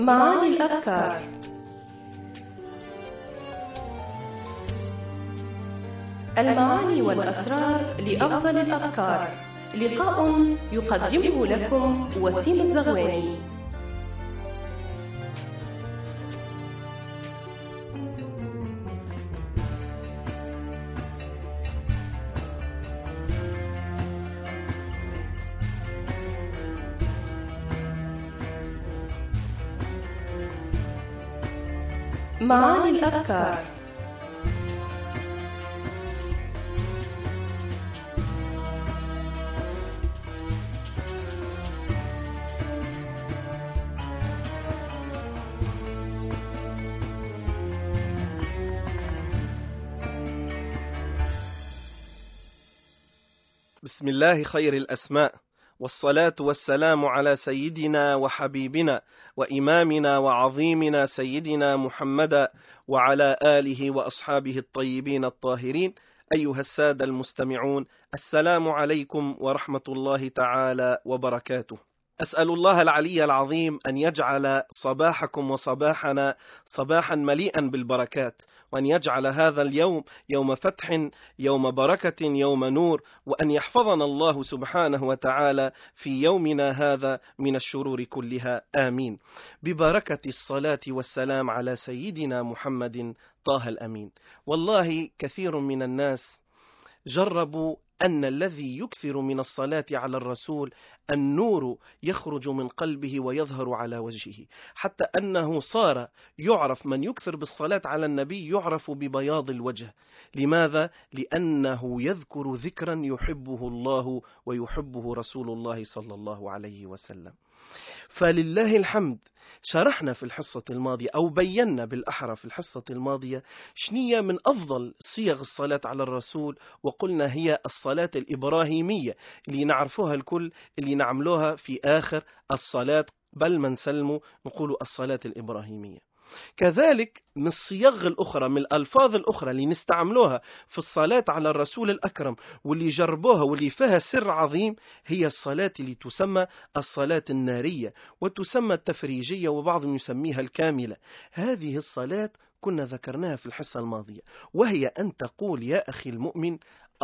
معاني الأفكار. المعاني والأسرار لأفضل الأفكار. لقاء يقدمه لكم وسيم الزغواني. معاني الأفكار. بسم الله خير الأسماء، والصلاة والسلام على سيدنا وحبيبنا وإمامنا وعظيمنا سيدنا محمد وعلى آله وأصحابه الطيبين الطاهرين. أيها السادة المستمعون، السلام عليكم ورحمة الله تعالى وبركاته. أسأل الله العلي العظيم أن يجعل صباحكم وصباحنا صباحا مليئا بالبركات، وأن يجعل هذا اليوم يوم فتح، يوم بركة، يوم نور، وأن يحفظنا الله سبحانه وتعالى في يومنا هذا من الشرور كلها، آمين. ببركة الصلاة والسلام على سيدنا محمد طه الأمين. والله كثير من الناس جربوا أن الذي يكثر من الصلاة على الرسول النور يخرج من قلبه ويظهر على وجهه، حتى أنه صار يعرف من يكثر بالصلاة على النبي يعرف ببياض الوجه. لماذا؟ لأنه يذكر ذكرا يحبه الله ويحبه رسول الله صلى الله عليه وسلم. فلله الحمد، شرحنا في الحصة الماضية أو بينا بالأحرى في الحصة الماضية شنية من أفضل صيغ الصلاة على الرسول، وقلنا هي الصلاة الإبراهيمية اللي نعرفوها الكل، اللي نعملوها في آخر الصلاة، بل من سلموا نقول الصلاة الإبراهيمية. كذلك من الصيغ الأخرى، من الألفاظ الأخرى اللي نستعملوها في الصلاة على الرسول الأكرم واللي جربوها واللي فيها سر عظيم، هي الصلاة اللي تسمى الصلاة النارية وتسمى التفريجية، وبعضهم يسميها الكاملة. هذه الصلاة كنا ذكرناها في الحصة الماضية، وهي أن تقول يا أخي المؤمن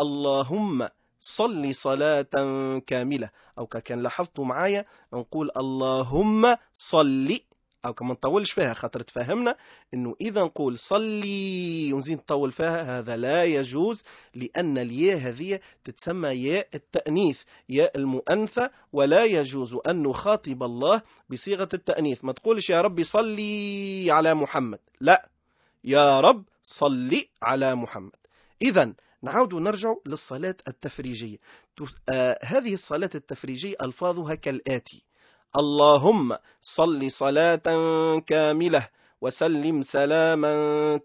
اللهم صل صلاة كاملة، أو كان لاحظتوا معايا نقول اللهم صل، أو كما نطولش فيها خاطر تفهمنا أنه إذا نقول صلي ونزيد نطول فيها هذا لا يجوز، لأن الياء هذه تتسمى ياء التأنيث، ياء المؤنثة، ولا يجوز أن نخاطب الله بصيغة التأنيث. ما تقولش يا ربي صلي على محمد، لا، يا رب صلي على محمد. إذن نعود نرجع للصلاة التفريجية. هذه الصلاة التفريجية ألفاظها كالآتي: اللهم صل صلاة كاملة وسلم سلاما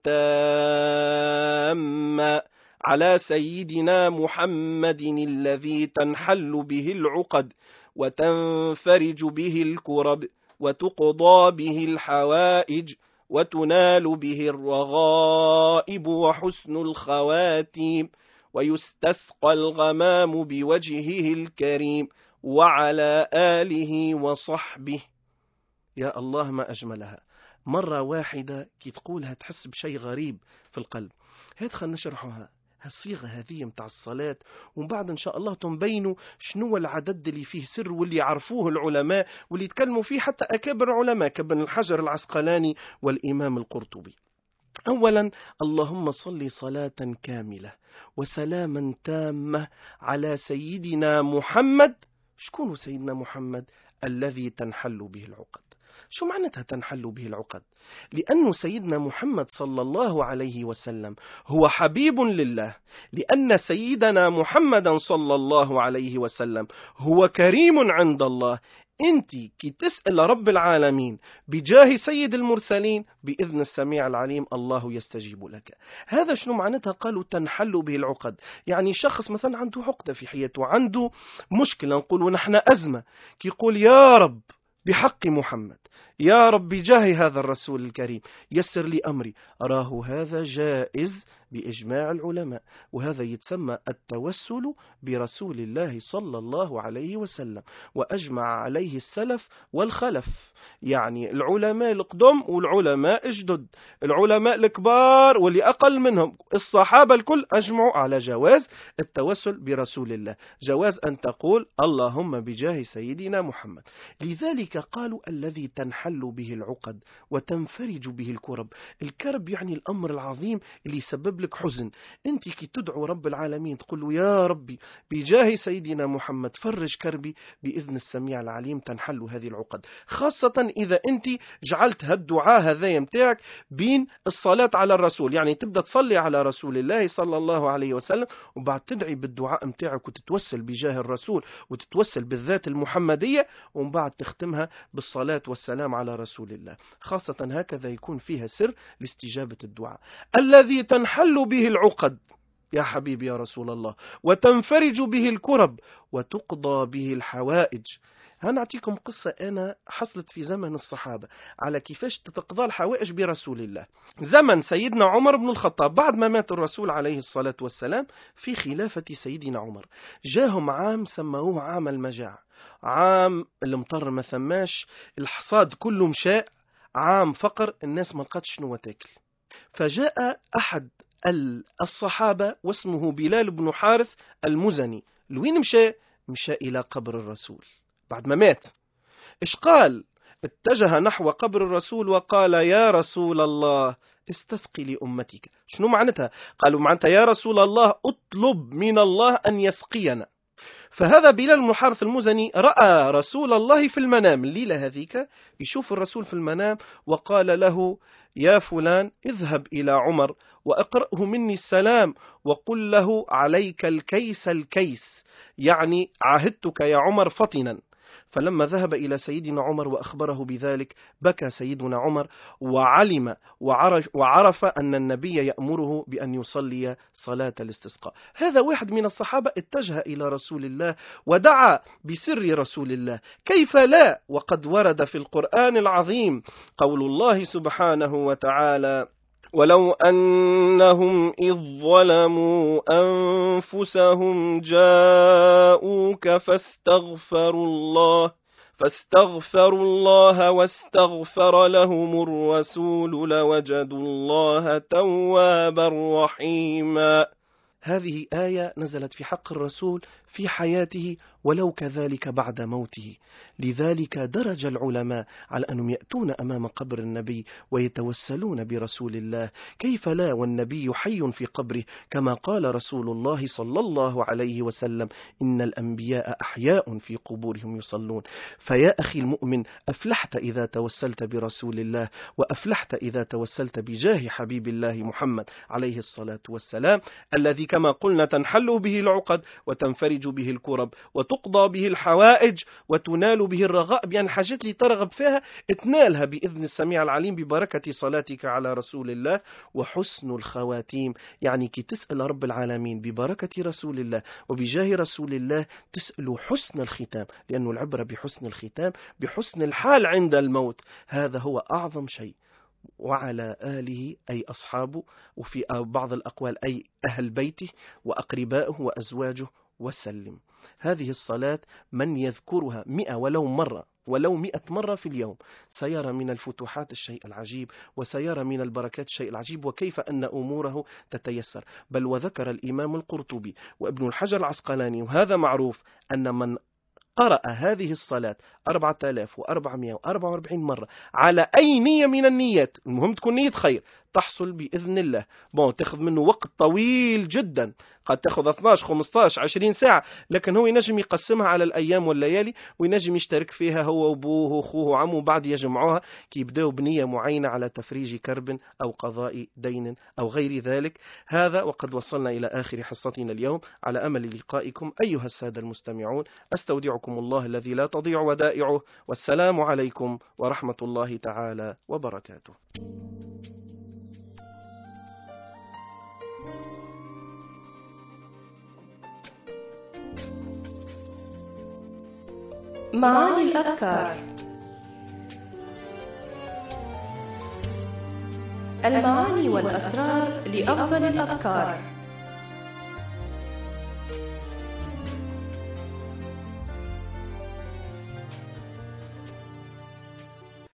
تاما على سيدنا محمد الذي تنحل به العقد وتنفرج به الكرب وتقضى به الحوائج وتنال به الرغائب وحسن الخواتيم ويستسقى الغمام بوجهه الكريم وعلى آله وصحبه. يا الله ما أجملها. مرة واحدة كي تقولها تحس بشيء غريب في القلب. هات خلنا نشرحها الصيغة هذه متاع الصلاة، ومن بعد إن شاء الله تنبينوا شنو العدد اللي فيه سر واللي يعرفوه العلماء واللي يتكلموا فيه حتى أكابر علماء كابن الحجر العسقلاني والإمام القرطبي. أولا اللهم صل صلاة كاملة وسلاما تامة على سيدنا محمد. شكون سيدنا محمد؟ الذي تنحل به العقد. شو معناتها تنحل به العقد؟ لأن سيدنا محمد صلى الله عليه وسلم هو حبيب لله، لأن سيدنا محمد صلى الله عليه وسلم هو كريم عند الله. أنت كي تسأل رب العالمين بجاه سيد المرسلين بإذن السميع العليم الله يستجيب لك. هذا شنو معناتها؟ قالوا تنحل به العقد، يعني شخص مثلا عنده عقدة في حياته، عنده مشكلة، نقول نحن أزمة، كي يقول يا رب بحق محمد، يا رب بجاه هذا الرسول الكريم يسر لي أمري. أراه هذا جائز بإجماع العلماء، وهذا يتسمى التوسل برسول الله صلى الله عليه وسلم، وأجمع عليه السلف والخلف، يعني العلماء القدم والعلماء الجدد، العلماء الكبار واللي أقل منهم، الصحابة الكل أجمعوا على جواز التوسل برسول الله، جواز أن تقول اللهم بجاه سيدنا محمد. لذلك قالوا الذي تنحل به العقد وتنفرج به الكرب. الكرب يعني الأمر العظيم اللي يسبب لك حزن، أنت كي تدعو رب العالمين تقول له يا ربي بجاه سيدنا محمد فرج كربي، بإذن السميع العليم تنحل هذه العقد، خاصة إذا أنت جعلت هالدعاء هذا متاعك بين الصلاة على الرسول، يعني تبدأ تصلي على رسول الله صلى الله عليه وسلم وبعد تدعي بالدعاء متاعك وتتوسل بجاه الرسول وتتوسل بالذات المحمدية، ومن بعد تختمها بالصلاة والسلام على رسول الله، خاصة هكذا يكون فيها سر لاستجابة الدعاء. الذي تنحل به العقد يا حبيبي يا رسول الله، وتنفرج به الكرب، وتقضى به الحوائج. هنعطيكم قصة أنا حصلت في زمن الصحابة على كيفاش تتقضى الحوائج برسول الله. زمن سيدنا عمر بن الخطاب بعد ما مات الرسول عليه الصلاة والسلام، في خلافة سيدنا عمر جاهم عام سموه عام المجاعة، عام المطر ما ثماش، الحصاد كله مشاء، عام فقر، الناس ما لقاتش شنو تاكل. فجاء أحد الصحابة واسمه بلال بن حارث المزني، لوين مشى؟ مشى إلى قبر الرسول بعد ما مات. إيش قال؟ اتجه نحو قبر الرسول وقال يا رسول الله استسقي لأمتك. شنو معناتها؟ قالوا معناتها يا رسول الله اطلب من الله أن يسقينا. فهذا بلال بن حارث المزني رأى رسول الله في المنام الليلة هذيك، يشوف الرسول في المنام، وقال له يا فلان اذهب إلى عمر وأقرأه مني السلام وقل له عليك الكيس الكيس، يعني عهدتك يا عمر فطنا. فلما ذهب إلى سيدنا عمر وأخبره بذلك بكى سيدنا عمر وعلم وعرف أن النبي يأمره بأن يصلي صلاة الاستسقاء. هذا واحد من الصحابة اتجه إلى رسول الله ودعا بسر رسول الله، كيف لا وقد ورد في القرآن العظيم قول الله سبحانه وتعالى ولو أنهم إذ ظلموا أنفسهم جاءوك فاستغفروا الله واستغفر لهم الرسول لوجدوا الله توابا رحيما. هذه آية نزلت في حق الرسول في حياته ولو كذلك بعد موته. لذلك درج العلماء على أنهم يأتون أمام قبر النبي ويتوسلون برسول الله، كيف لا والنبي حي في قبره، كما قال رسول الله صلى الله عليه وسلم إن الأنبياء أحياء في قبورهم يصلون. فيا أخي المؤمن أفلحت إذا توسلت برسول الله، وأفلحت إذا توسلت بجاه حبيب الله محمد عليه الصلاة والسلام، الذي كما قلنا تنحل به العقد وتنفرج به الكرب وتقضى به الحوائج وتنال به الرغائب، يعني حاجات اللي ترغب فيها تنالها بإذن السميع العليم ببركة صلاتك على رسول الله. وحسن الخواتيم، يعني كي تسأل رب العالمين ببركة رسول الله وبجاه رسول الله تسأل حسن الختام، لأن العبرة بحسن الختام بحسن الحال عند الموت، هذا هو أعظم شيء. وعلى آله أي أصحابه، وفي بعض الأقوال أي أهل بيته وأقربائه وأزواجه وسلم. هذه الصلاة من يذكرها 100 ولو 100 مرة في اليوم سيرى من الفتوحات الشيء العجيب، وسيرى من البركات الشيء العجيب، وكيف أن أموره تتيسر. بل وذكر الإمام القرطبي وابن الحجر العسقلاني، وهذا معروف، أن من قرأ هذه الصلاة 4444 مرة على أي نية من النيات، المهم تكون نية خير، تحصل بإذن الله. تأخذ منه وقت طويل جدا، قد تأخذ 12 15 20 ساعة، لكن هو ينجم يقسمها على الأيام والليالي، وينجم يشترك فيها هو وأبوه وأخوه وعمه، بعد يجمعوها كي يبدأوا بنية معينة على تفريج كرب أو قضاء دين أو غير ذلك. هذا وقد وصلنا إلى آخر حصتنا اليوم، على أمل لقائكم أيها السادة المستمعون. أستودعكم الله الذي لا تضيع ودائعه، والسلام عليكم ورحمة الله تعالى وبركاته. معاني الأذكار. المعاني والأسرار لأفضل الأفكار